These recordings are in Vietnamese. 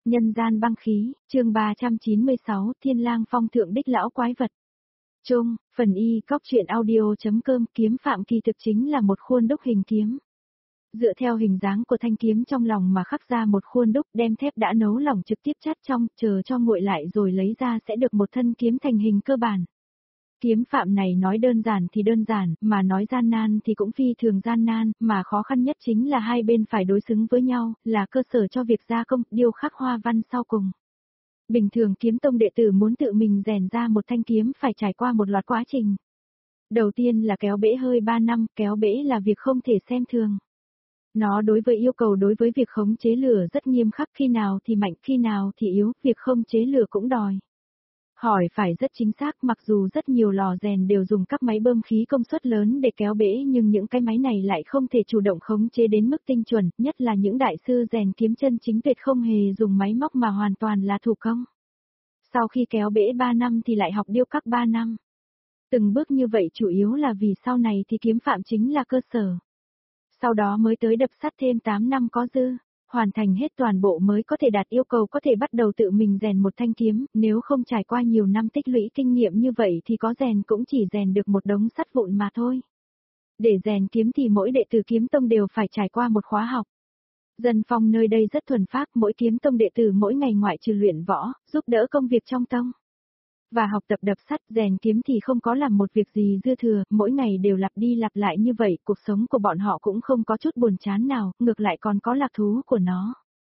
Nhân gian băng khí, chương 396, Thiên Lang Phong thượng đích lão quái vật. Chung, phần y, cóc truyện audio.com. Kiếm phạm kỳ thực chính là một khuôn đúc hình kiếm. Dựa theo hình dáng của thanh kiếm trong lòng mà khắc ra một khuôn đúc, đem thép đã nấu lỏng trực tiếp chát trong, chờ cho nguội lại rồi lấy ra sẽ được một thân kiếm thành hình cơ bản. Kiếm phạm này nói đơn giản thì đơn giản, mà nói gian nan thì cũng phi thường gian nan, mà khó khăn nhất chính là hai bên phải đối xứng với nhau, là cơ sở cho việc gia công, điêu khắc hoa văn sau cùng. Bình thường kiếm tông đệ tử muốn tự mình rèn ra một thanh kiếm phải trải qua một loạt quá trình. Đầu tiên là kéo bể hơi 3 năm, kéo bể là việc không thể xem thường. Nó đối với yêu cầu đối với việc khống chế lửa rất nghiêm khắc, khi nào thì mạnh, khi nào thì yếu, việc khống chế lửa cũng đòi. Hỏi phải rất chính xác, mặc dù rất nhiều lò rèn đều dùng các máy bơm khí công suất lớn để kéo bể, nhưng những cái máy này lại không thể chủ động khống chế đến mức tinh chuẩn, nhất là những đại sư rèn kiếm chân chính tuyệt không hề dùng máy móc mà hoàn toàn là thủ công. Sau khi kéo bể 3 năm thì lại học điêu khắc 3 năm. Từng bước như vậy chủ yếu là vì sau này thì kiếm phạm chính là cơ sở. Sau đó mới tới đập sắt thêm 8 năm có dư. Hoàn thành hết toàn bộ mới có thể đạt yêu cầu có thể bắt đầu tự mình rèn một thanh kiếm, nếu không trải qua nhiều năm tích lũy kinh nghiệm như vậy thì có rèn cũng chỉ rèn được một đống sắt vụn mà thôi. Để rèn kiếm thì mỗi đệ tử kiếm tông đều phải trải qua một khóa học. Dân phong nơi đây rất thuần phác, mỗi kiếm tông đệ tử mỗi ngày ngoại trừ luyện võ, giúp đỡ công việc trong tông. Và học tập đập sắt, rèn kiếm thì không có làm một việc gì dư thừa, mỗi ngày đều lặp đi lặp lại như vậy, cuộc sống của bọn họ cũng không có chút buồn chán nào, ngược lại còn có lạc thú của nó.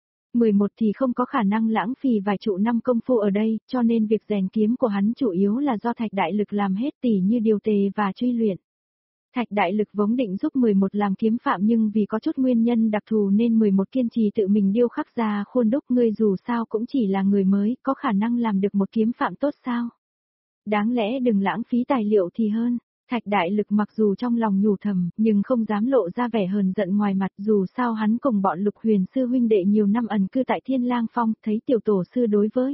11 thì không có khả năng lãng phí vài trụ năm công phu ở đây, cho nên việc rèn kiếm của hắn chủ yếu là do Thạch Đại Lực làm hết, tỉ như điều tề và truy luyện. Thạch Đại Lực vốn định giúp 11 làm kiếm phạm, nhưng vì có chút nguyên nhân đặc thù nên 11 kiên trì tự mình điêu khắc ra khuôn đúc. Ngươi dù sao cũng chỉ là người mới, có khả năng làm được một kiếm phạm tốt sao? Đáng lẽ đừng lãng phí tài liệu thì hơn. Thạch Đại Lực mặc dù trong lòng nhủ thầm, nhưng không dám lộ ra vẻ hờn giận ngoài mặt, dù sao hắn cùng bọn Lục Huyền sư huynh đệ nhiều năm ẩn cư tại Thiên Lang Phong, thấy tiểu tổ sư đối với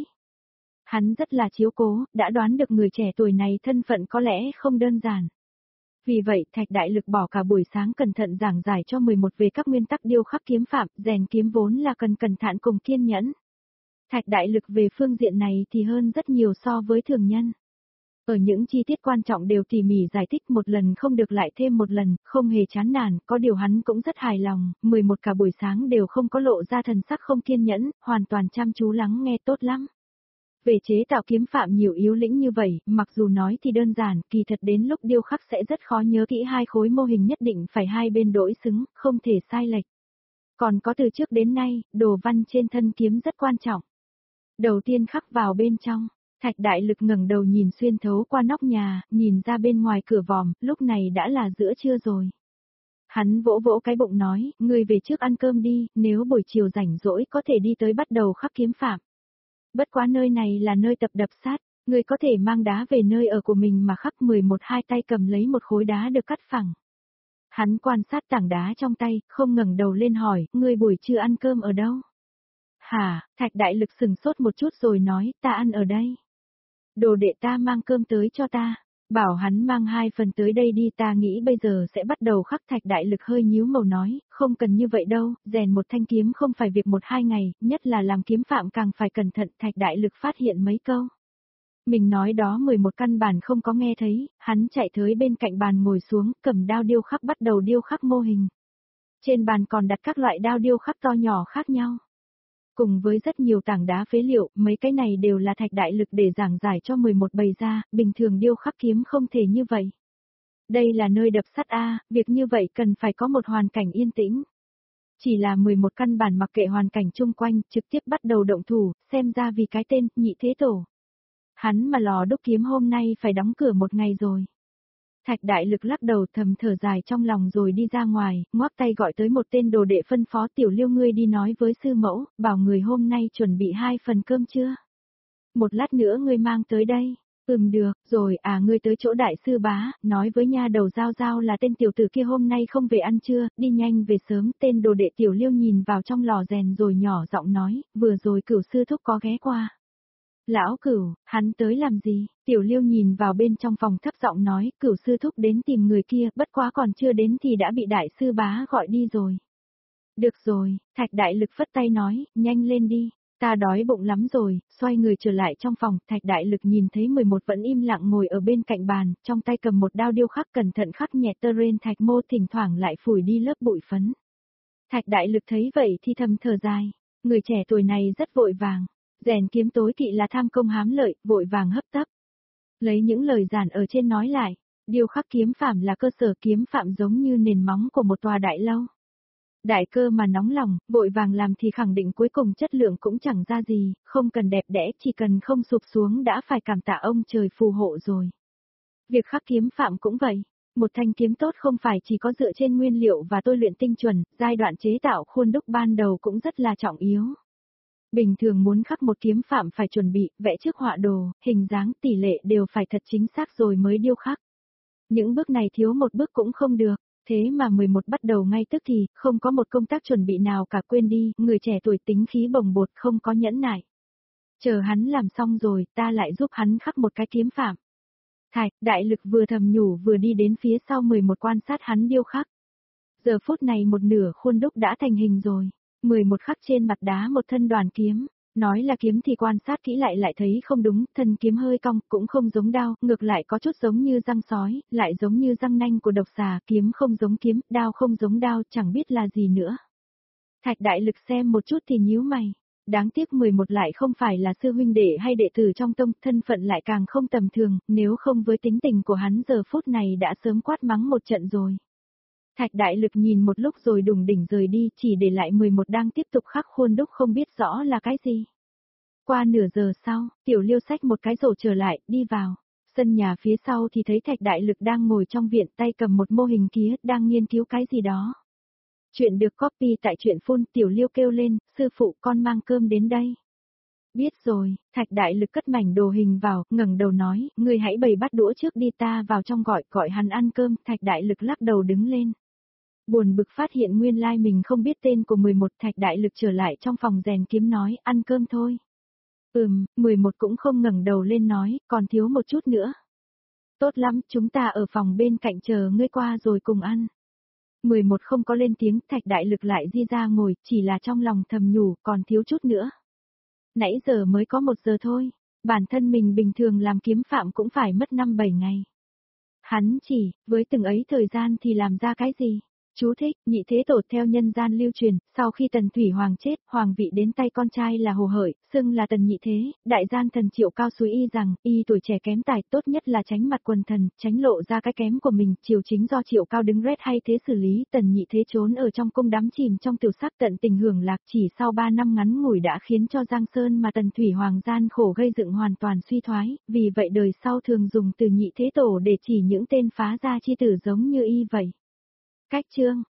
hắn rất là chiếu cố, đã đoán được người trẻ tuổi này thân phận có lẽ không đơn giản. Vì vậy, Thạch Đại Lực bỏ cả buổi sáng cẩn thận giảng giải cho 11 về các nguyên tắc điêu khắc kiếm phạm, rèn kiếm vốn là cần cẩn thận cùng kiên nhẫn. Thạch Đại Lực về phương diện này thì hơn rất nhiều so với thường nhân. Ở những chi tiết quan trọng đều tỉ mỉ giải thích một lần không được lại thêm một lần, không hề chán nản, có điều hắn cũng rất hài lòng, 11 cả buổi sáng đều không có lộ ra thần sắc không kiên nhẫn, hoàn toàn chăm chú lắng nghe, tốt lắm. Về chế tạo kiếm phạm nhiều yếu lĩnh như vậy, mặc dù nói thì đơn giản, kỳ thật đến lúc điêu khắc sẽ rất khó nhớ kỹ hai khối mô hình nhất định phải hai bên đối xứng, không thể sai lệch. Còn có từ trước đến nay, đồ văn trên thân kiếm rất quan trọng. Đầu tiên khắc vào bên trong, Thạch Đại Lực ngẩng đầu nhìn xuyên thấu qua nóc nhà, nhìn ra bên ngoài cửa vòm, lúc này đã là giữa trưa rồi. Hắn vỗ vỗ cái bụng nói, ngươi về trước ăn cơm đi, nếu buổi chiều rảnh rỗi có thể đi tới bắt đầu khắc kiếm phạm. Bất quá nơi này là nơi tập đập sát, ngươi có thể mang đá về nơi ở của mình mà khắc. 11 hai tay cầm lấy một khối đá được cắt phẳng. Hắn quan sát tảng đá trong tay, không ngẩng đầu lên hỏi, ngươi buổi trưa ăn cơm ở đâu? Hả? Thạch Đại Lực sừng sốt một chút rồi nói, ta ăn ở đây. Đồ đệ ta mang cơm tới cho ta. Bảo hắn mang 2 phần tới đây đi, ta nghĩ bây giờ sẽ bắt đầu khắc. Thạch Đại Lực hơi nhíu màu nói, không cần như vậy đâu, rèn một thanh kiếm không phải việc 1-2 ngày, nhất là làm kiếm phạm càng phải cẩn thận. Thạch Đại Lực phát hiện mấy câu. Mình nói đó 11 căn bản không có nghe thấy, hắn chạy tới bên cạnh bàn ngồi xuống, cầm đao điêu khắc bắt đầu điêu khắc mô hình. Trên bàn còn đặt các loại đao điêu khắc to nhỏ khác nhau. Cùng với rất nhiều tảng đá phế liệu, mấy cái này đều là Thạch Đại Lực để giảng giải cho 11 bày ra, bình thường điêu khắc kiếm không thể như vậy. Đây là nơi đập sắt A, việc như vậy cần phải có một hoàn cảnh yên tĩnh. Chỉ là 11 căn bản mặc kệ hoàn cảnh chung quanh, trực tiếp bắt đầu động thủ, xem ra vì cái tên, Nhị Thế Tổ. Hắn mà lò đúc kiếm hôm nay phải đóng cửa 1 ngày rồi. Thạch Đại Lực lắc đầu thầm thở dài trong lòng rồi đi ra ngoài, ngoắc tay gọi tới một tên đồ đệ phân phó, Tiểu Liêu ngươi đi nói với sư mẫu, bảo người hôm nay chuẩn bị 2 phần cơm chưa? Một lát nữa ngươi mang tới đây. Được, rồi ngươi tới chỗ đại sư bá, nói với nha đầu Giao Giao là tên tiểu tử kia hôm nay không về ăn trưa, đi nhanh về sớm. Tên đồ đệ Tiểu Liêu nhìn vào trong lò rèn rồi nhỏ giọng nói, vừa rồi Cửu sư thúc có ghé qua. Lão Cửu, hắn tới làm gì? Tiểu Liêu nhìn vào bên trong phòng thấp giọng nói, Cửu sư thúc đến tìm người kia, bất quá còn chưa đến thì đã bị đại sư bá gọi đi rồi. Được rồi, Thạch Đại Lực phất tay nói, nhanh lên đi. Ta đói bụng lắm rồi, xoay người trở lại trong phòng, Thạch Đại Lực nhìn thấy 11 vẫn im lặng ngồi ở bên cạnh bàn, trong tay cầm một đao điêu khắc cẩn thận khắc nhẹ tơ rên thạch mô thỉnh thoảng lại phủi đi lớp bụi phấn. Thạch Đại Lực thấy vậy thì thầm thở dài, người trẻ tuổi này rất vội vàng, rèn kiếm tối kỵ là tham công hám lợi, vội vàng hấp tấp. Lấy những lời giản ở trên nói lại, điêu khắc kiếm phạm là cơ sở, kiếm phạm giống như nền móng của một tòa đại lâu. Đại cơ mà nóng lòng, vội vàng làm thì khẳng định cuối cùng chất lượng cũng chẳng ra gì, không cần đẹp đẽ, chỉ cần không sụp xuống đã phải cảm tạ ông trời phù hộ rồi. Việc khắc kiếm phạm cũng vậy, một thanh kiếm tốt không phải chỉ có dựa trên nguyên liệu và tôi luyện tinh chuẩn, giai đoạn chế tạo khuôn đúc ban đầu cũng rất là trọng yếu. Bình thường muốn khắc một kiếm phạm phải chuẩn bị, vẽ trước họa đồ, hình dáng, tỷ lệ đều phải thật chính xác rồi mới điêu khắc. Những bước này thiếu một bước cũng không được. Thế mà 11 bắt đầu ngay tức thì, không có một công tác chuẩn bị nào cả, quên đi, người trẻ tuổi tính khí bồng bột không có nhẫn nại. Chờ hắn làm xong rồi, ta lại giúp hắn khắc một cái kiếm phạm. Thạch Đại Lực vừa thầm nhủ vừa đi đến phía sau 11 quan sát hắn điêu khắc. Giờ phút này một nửa khuôn đúc đã thành hình rồi. 11 khắc trên mặt đá một thân đoàn kiếm. Nói là kiếm thì quan sát kỹ lại thấy không đúng, thân kiếm hơi cong, cũng không giống đao, ngược lại có chút giống như răng sói, lại giống như răng nanh của độc xà, kiếm không giống kiếm, đao không giống đao, chẳng biết là gì nữa. Thạch Đại Lực xem một chút thì nhíu mày. Đáng tiếc 11 lại không phải là sư huynh đệ hay đệ tử trong tông, thân phận lại càng không tầm thường, nếu không với tính tình của hắn giờ phút này đã sớm quát mắng một trận rồi. Thạch Đại Lực nhìn một lúc rồi đùng đỉnh rời đi, chỉ để lại 11 đang tiếp tục khắc khuôn đúc không biết rõ là cái gì. Qua nửa giờ sau, Tiểu Liêu xách một cái rổ trở lại, đi vào. Sân nhà phía sau thì thấy Thạch Đại Lực đang ngồi trong viện, tay cầm một mô hình kía, đang nghiên cứu cái gì đó. Chuyện được copy tại truyện phun, Tiểu Liêu kêu lên, sư phụ con mang cơm đến đây. Biết rồi, Thạch Đại Lực cất mảnh đồ hình vào, ngẩng đầu nói, ngươi hãy bày bát đũa trước đi, ta vào trong gọi hắn ăn cơm. Thạch Đại Lực lắc đầu đứng lên. Buồn bực phát hiện nguyên lai mình không biết tên của 11, Thạch Đại Lực trở lại trong phòng rèn kiếm nói, ăn cơm thôi. 11 cũng không ngẩng đầu lên nói, còn thiếu một chút nữa. Tốt lắm, chúng ta ở phòng bên cạnh chờ ngươi qua rồi cùng ăn. 11 không có lên tiếng, Thạch Đại Lực lại di ra ngồi, chỉ là trong lòng thầm nhủ, còn thiếu chút nữa. Nãy giờ mới có 1 giờ thôi, bản thân mình bình thường làm kiếm phạm cũng phải mất 5-7 ngày. Hắn chỉ, với từng ấy thời gian thì làm ra cái gì? Chú thích, Nhị Thế Tổ theo nhân gian lưu truyền, sau khi Tần Thủy Hoàng chết, hoàng vị đến tay con trai là Hồ Hởi, xưng là Tần Nhị Thế, đại gian thần Triệu Cao suy y rằng, y tuổi trẻ kém tài, tốt nhất là tránh mặt quần thần, tránh lộ ra cái kém của mình, triều chính do Triệu Cao đứng rét hay thế xử lý, Tần Nhị Thế trốn ở trong cung đắm chìm trong tiểu sắc tận tình hưởng lạc, chỉ sau 3 năm ngắn ngủi đã khiến cho Giang Sơn mà Tần Thủy Hoàng gian khổ gây dựng hoàn toàn suy thoái, vì vậy đời sau thường dùng từ Nhị Thế Tổ để chỉ những tên phá gia chi tử giống như y vậy. Cách chương